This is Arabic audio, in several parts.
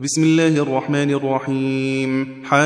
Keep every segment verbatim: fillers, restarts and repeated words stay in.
بسم الله الرحمن الرحيم.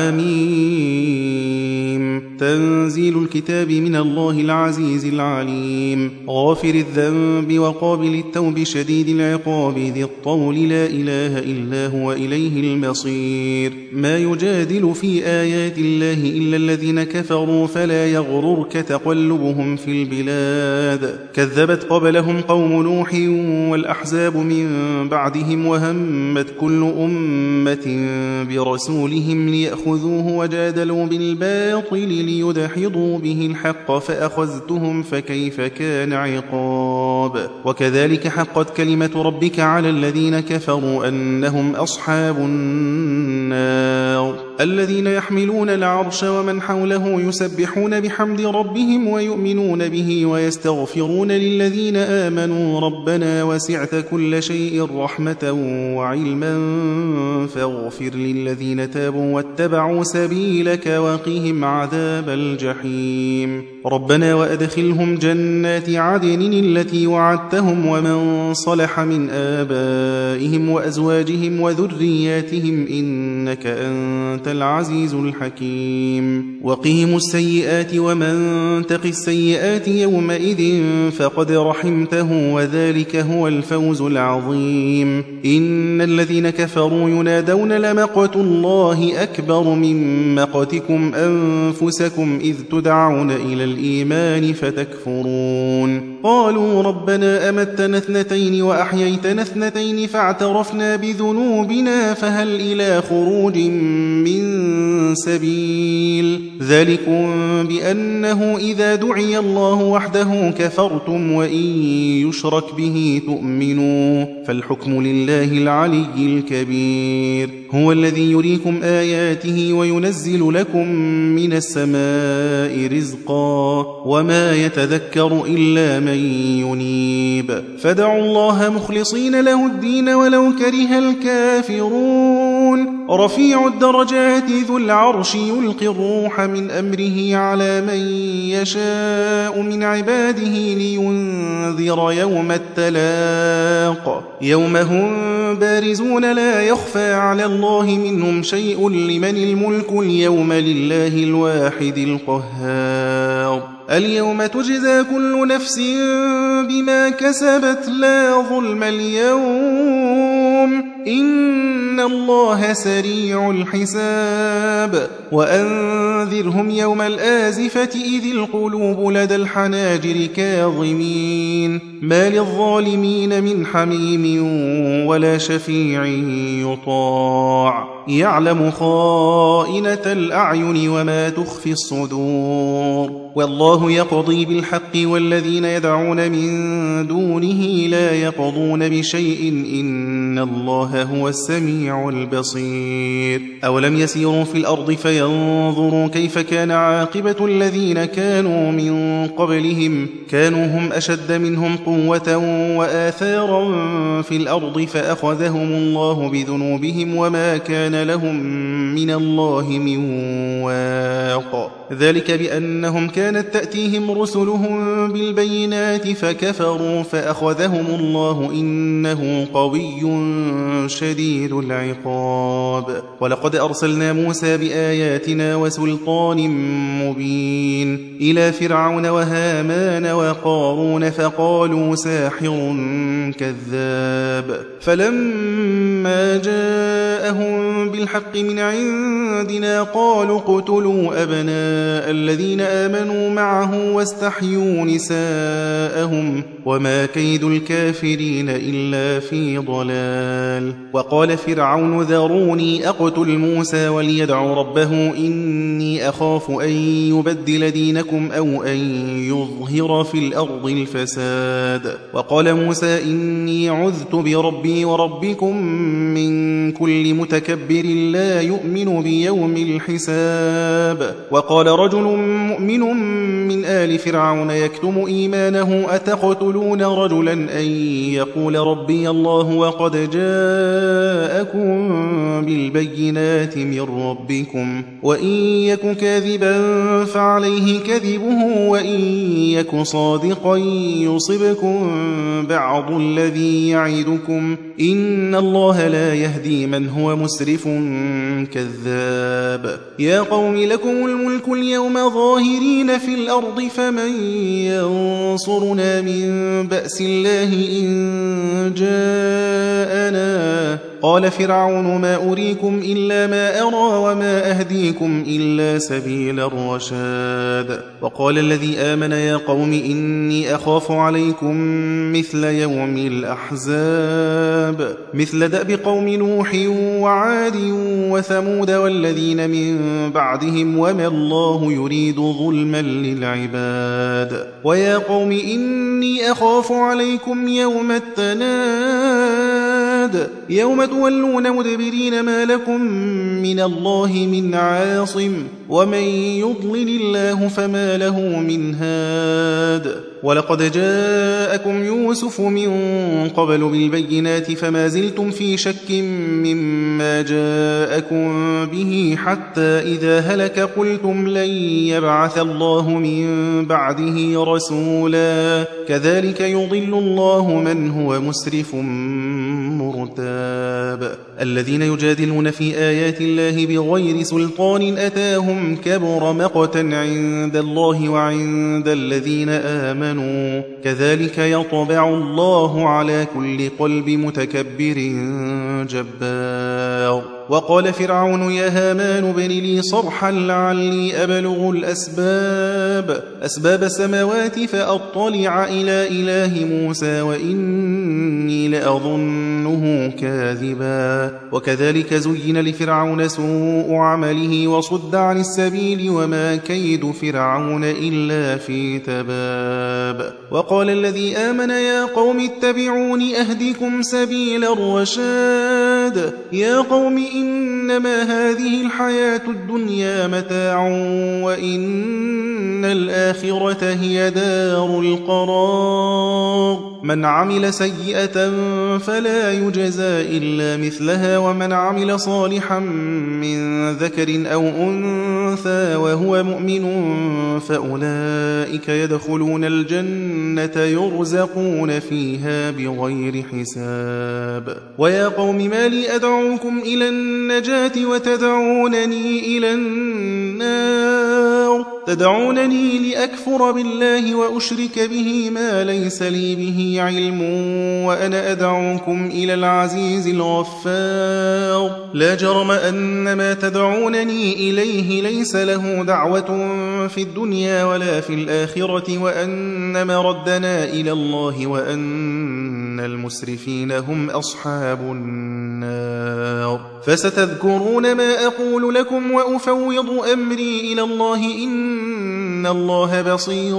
حميم. تنزيل الكتاب من الله العزيز العليم، غافر الذنب وقابل التوب شديد العقاب ذي الطول، لا إله إلا هو إليه المصير. ما يجادل في آيات الله إلا الذين كفروا، فلا يغررك تقلبهم في البلاد. كذبت قبلهم قوم نوح والأحزاب من بعدهم، وهمت كل أمة برسولهم ليأخذوه، وجادلوا بالباطل ليدحضوا به الحق، فأخذتهم فكيف كان عقاب. وكذلك حقت كلمة ربك على الذين كفروا أنهم أصحاب النار. الذين يحملون العرش ومن حوله يسبحون بحمد ربهم ويؤمنون به ويستغفرون للذين آمنوا ربنا وسعت كل شيء رحمة وعلما فاغفر للذين تابوا واتبعوا سبيلك وقهم عذاب الجحيم. ربنا وأدخلهم جنات عدن التي وعدتهم ومن صلح من آبائهم وأزواجهم وذرياتهم إنك أنت العزيز الحكيم. وقهم السيئات ومن تق السيئات يومئذ فقد رحمته وذلك هو الفوز العظيم. إن الذين كفروا ينادون لمقت الله أكبر من مقتكم أنفسكم إذ تدعون إلى الإيمان فتكفرون. قالوا ربنا أمتنا اثنتين وأحييتنا اثنتين فاعترفنا بذنوبنا فهل إلى خروج من سبيل. ذلكم بأنه إذا دعي الله وحده كفرتم وإن يشرك به تؤمنوا، فالحكم لله العلي الكبير. هو الذي يريكم آياته وينزل لكم من السماء رزقا وما يتذكر إلا من ينيب. فادعوا الله مخلصين له الدين ولو كره الكافرون. رفيع الدرجات ذو العرش يلقي الروح من أمره على من يشاء من عباده لينذر يوم التلاق، يوم هم بارزون لا يخفى على الله منهم شيء لمن الملك اليوم لله الواحد القهار. اليوم تجزى كل نفس بما كسبت لا ظلم اليوم إن الله سريع الحساب. وأنذرهم يوم الآزفة إذ القلوب لدى الحناجر كاظمين، ما للظالمين من حميم ولا شفيع يطاع، يعلم خائنة الأعين وما تخفي الصدور. والله يقضي بالحق والذين يدعون من دونه لا يقضون بشيء إن الله هو السميع البصير. أولم يسيروا في الأرض فينظروا كيف كان عاقبة الذين كانوا من قبلهم، كانوا هم أشد منهم قوة وآثارا في الأرض فأخذهم الله بذنوبهم وما كان لهم من الله من واق. ذلك بأنهم كانت تأتيهم رسلهم بالبينات فكفروا فأخذهم الله إنه قوي شديد العقاب. ولقد أرسلنا موسى بآياتنا وسلطان مبين إلى فرعون وهامان وقارون فقالوا ساحر كذاب. فلما جاءهم بالحق من عندنا قالوا اقتلوا أبناء الذين آمنوا معه واستحيوا نساءهم وما كيد الكافرين إلا في ضلال. وقال فرعون ذروني أقتل موسى وليدع ربه إني أخاف أن يبدل دينكم أو أن يظهر في الأرض الفساد. وقال موسى إني عذت بربي وربكم من كل متكبر متكبر لا يؤمن بيوم الحساب. وقال رجل مؤمن من آل فرعون يكتم إيمانه أتقتلون رجلا أن يقول ربي الله وقد جاءكم بالبينات من ربكم وإن يك كاذبا فعليه كذبه وإن يك صادقا يصبكم بعض الذي يعدكم إن الله لا يهدي من هو مسرف كذاب. يا قوم لكم الملك اليوم ظاهرين في الأرض فمن ينصرنا من بأس الله إن جاءنا. قال فرعون ما أريكم إلا ما أرى وما أهديكم إلا سبيل الرشاد. وقال الذي آمن يا قوم إني أخاف عليكم مثل يوم الأحزاب مثل دأب قوم نوح وعاد وثمود والذين من بعدهم وما الله يريد ظلما للعباد. ويا قوم إني أخاف عليكم يوم التناد يوم تولون مدبرين ما لكم من الله من عاصم ومن يضلل الله فما له من هاد. ولقد جاءكم يوسف من قبل بالبينات فما زلتم في شك مما جاءكم به حتى إذا هلك قلتم لن يبعث الله من بعده رسولا كذلك يضل الله من هو مسرف مرتاب. الذين يجادلون في آيات الله بغير سلطان أتاهم كبر مقتا عند الله وعند الذين آمنوا كذلك يطبع الله على كل قلب متكبر جبار. وقال فرعون يا هامان ابن لي صرحا لعلي أبلغ الأسباب أسباب السماوات فأطلع إلى إله موسى وإني لأظنه كاذبا. وكذلك زين لفرعون سوء عمله وصد عن السبيل وما كيد فرعون إلا في تباب. وقال الذي آمن يا قوم اتبعون أهدكم سبيل الرشاد. يا قوم إنما هذه الحياة الدنيا متاع وإن الآخرة هي دار القرار. من عمل سيئة فلا يجزى إلا مثلها ومن عمل صالحا من ذكر أو أنثى وهو مؤمن فأولئك يدخلون الجنة يرزقون فيها بغير حساب. ويا قوم ما لي أدعوكم إلى النجاة وتدعونني إلى النار تدعونني لأكفر بالله وأشرك به ما ليس لي به علم وأنا أدعوكم إلى العزيز الغفار. لا جرم أن ما تدعونني إليه ليس له دعوة في الدنيا ولا في الآخرة وأن مردنا إلى الله وأن المسرفين هم أصحاب النار. فستذكرون ما أقول لكم وأفوض أمري إلى الله إن الله بصير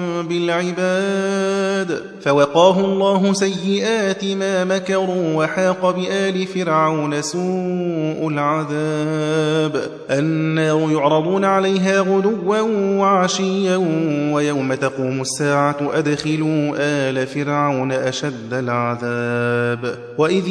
بالعباد. فوقاه الله سيئات ما مكروا وحاق بآل فرعون سوء العذاب. النار يعرضون عليها غدوا وعشيا ويوم تقوم الساعة أدخلوا آل فرعون أشد العذاب. وإذ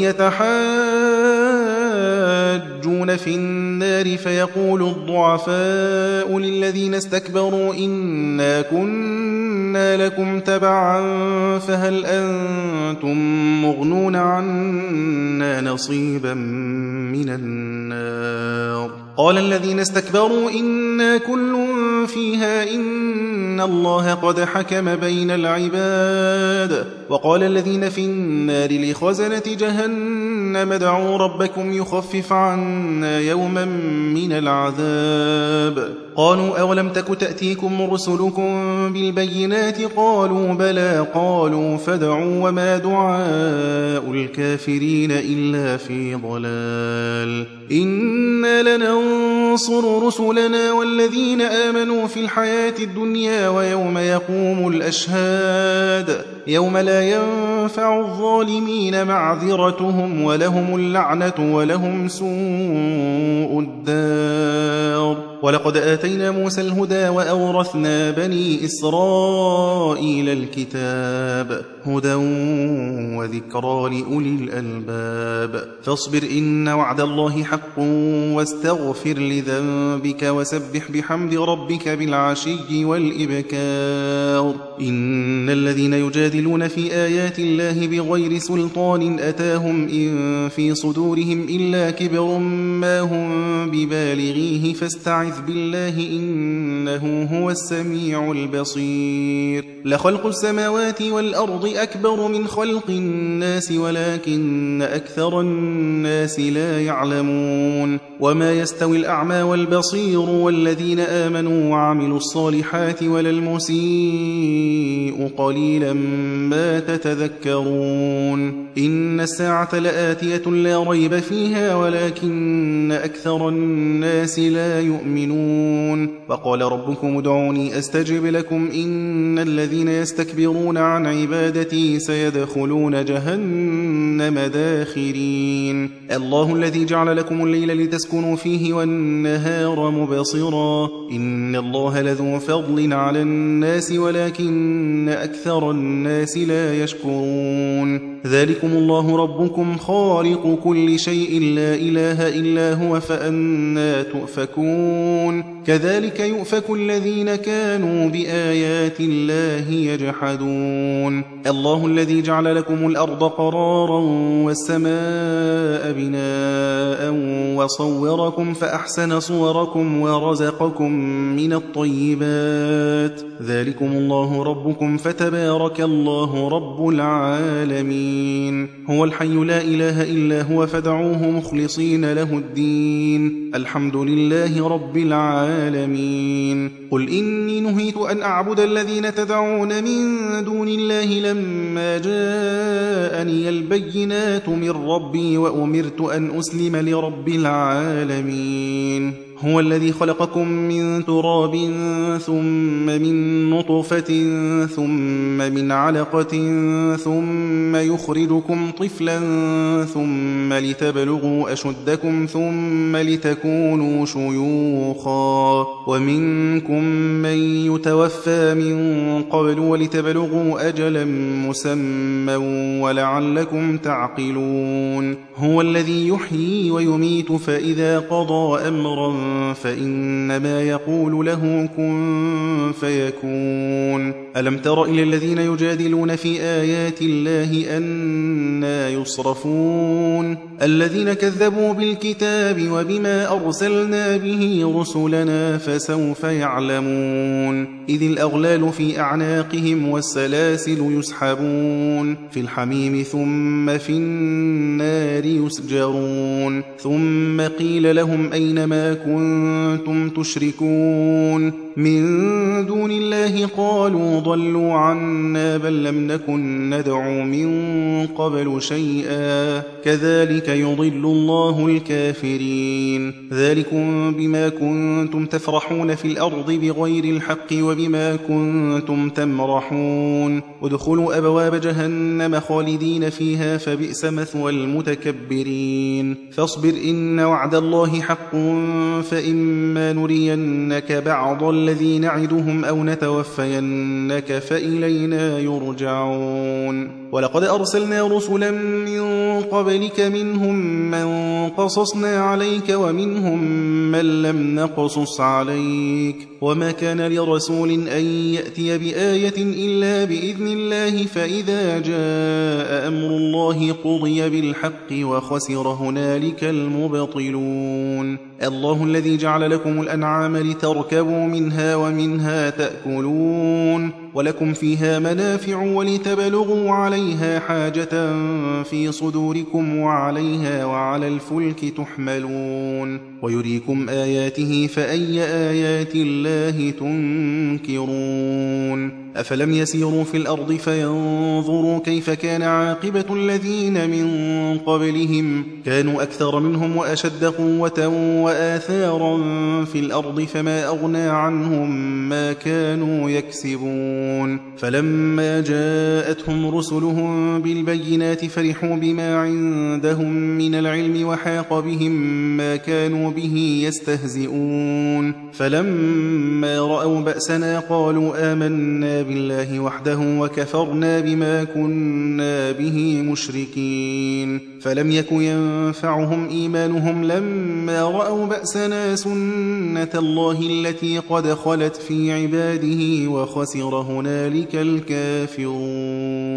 يتحاجون في النار فيقول الضعفاء للذين استكبروا إنا كنا لكم تبعا فهل أنتم مغنون عنا نصيبا من النار. قال الذين استكبروا إنا كل فيها إن الله قد حكم بين العباد. وقال الذين في النار لخزنة جهنم ادعوا ربكم يخفف عنا يوما من العذاب. قالوا أولم تك تأتيكم رسلكم بالبينات قالوا بلى قالوا فادعوا وما دعاء الكافرين إلا في ضلال إنا لننصر رسلنا والذين آمنوا في الحياة الدنيا ويوم يقوم الأشهاد يوم لا ينفع الظالمين معذرتهم ولهم اللعنة ولهم سوء الدار ولقد آتينا موسى الهدى وأورثنا بني إسرائيل الكتاب هدى وذكرى لأولي الألباب فاصبر إن وعد الله حق واستغفر لذنبك وسبح بحمد ربك بالعشي والإبكار إن الذين يجادلون في آيات الله بغير سلطان أتاهم إن في صدورهم إلا كبر ما هم ببالغيه فاستعذ بالله إنه هو السميع البصير لخلق السماوات والأرض أكبر من خلق الناس ولكن أكثر الناس لا يعلمون وما يستوي الأعمى والبصير والذين آمنوا وعملوا الصالحات ولا المسيء قليلا ما تتذكرون إن الساعة لآتية لا ريب فيها ولكن أكثر الناس لا يؤمنون وقال ربكم ادعوني أستجب لكم إن الذين يستكبرون عن عبادتي سيدخلون جهنم داخرين الله الذي جعل لكم الليل لتسكنوا فيه والنهار مبصرا إن الله لذو فضل على الناس ولكن أكثر الناس لا يشكرون ذلكم الله ربكم خالق كل شيء لا إله إلا هو فأنى تؤفكون كذلك يؤفك الذين كانوا بآيات الله يجحدون الله الذي جعل لكم الأرض قرارا والسماء بناء وصوركم فأحسن صوركم ورزقكم من الطيبات ذلكم الله ربكم فتبارك الله رب العالمين هو الحي لا إله إلا هو فادعوه مخلصين له الدين الحمد لله رب العالمين قل إني نهيت أن أعبد الذين تدعون من دون الله لما جاءني البينات من ربي وأمرت أن أسلم لرب العالمين هو الذي خلقكم من تراب ثم من نطفة ثم من علقة ثم يخرجكم طفلا ثم لتبلغوا أشدكم ثم لتكونوا شيوخا ومنكم من يتوفى من قبل ولتبلغوا أجلا مسمى ولعلكم تعقلون هو الذي يحيي ويميت فإذا قضى أمرا فإنما يقول له كن فيكون ألم تر إلى الذين يجادلون في آيات الله أنى يصرفون الذين كذبوا بالكتاب وبما أرسلنا به رسلنا فسوف يعلمون إذ الأغلال في أعناقهم والسلاسل يسحبون في الحميم ثم في النار يسجرون ثم قيل لهم أين ما كنتم تشركون من دون الله قالوا ضلوا عنا بل لم نكن ندعو من قبل شيئا كذلك يضل الله الكافرين ذلكم بما كنتم تفرحون في الأرض بغير الحق وبما كنتم تمرحون ادخلوا أبواب جهنم خالدين فيها فبئس مثوى المتكبرين فاصبر إن وعد الله حق فإما نرينك بعض الذي نعدهم أو نتوفينك فإلينا يرجعون ولقد أرسلنا رسلا من قبلك منهم من قصصنا عليك ومنهم من لم نقصص عليك وما كان لرسول أن يأتي بآية إلا بإذن الله فإذا جاء أمر الله قضي بالحق وخسر هنالك المبطلون. الله الذي جعل لكم الأنعام لتركبوا منها ومنها تأكلون ولكم فيها منافع ولتبلغوا عليها حاجة في صدوركم وعليها وعلى الفلك تحملون ويريكم آياته فأي آيات الله تنكرون. أفلم يسيروا في الأرض فينظروا كيف كان عاقبة الذين من قبلهم كانوا أكثر منهم وأشد قوة وآثارا في الأرض فما أغنى عنهم ما كانوا يكسبون. فلما جاءتهم رسلهم بالبينات فرحوا بما عندهم من العلم وحاق بهم ما كانوا به يستهزئون. فلما رأوا بأسنا قالوا آمنا بالله وحده وكفرنا بما كنا به مشركين. فلم يك ينفعهم إيمانهم لما رأوا بأسنا سنة الله التي قد خلت في عباده وخسر هنالك الكافرون.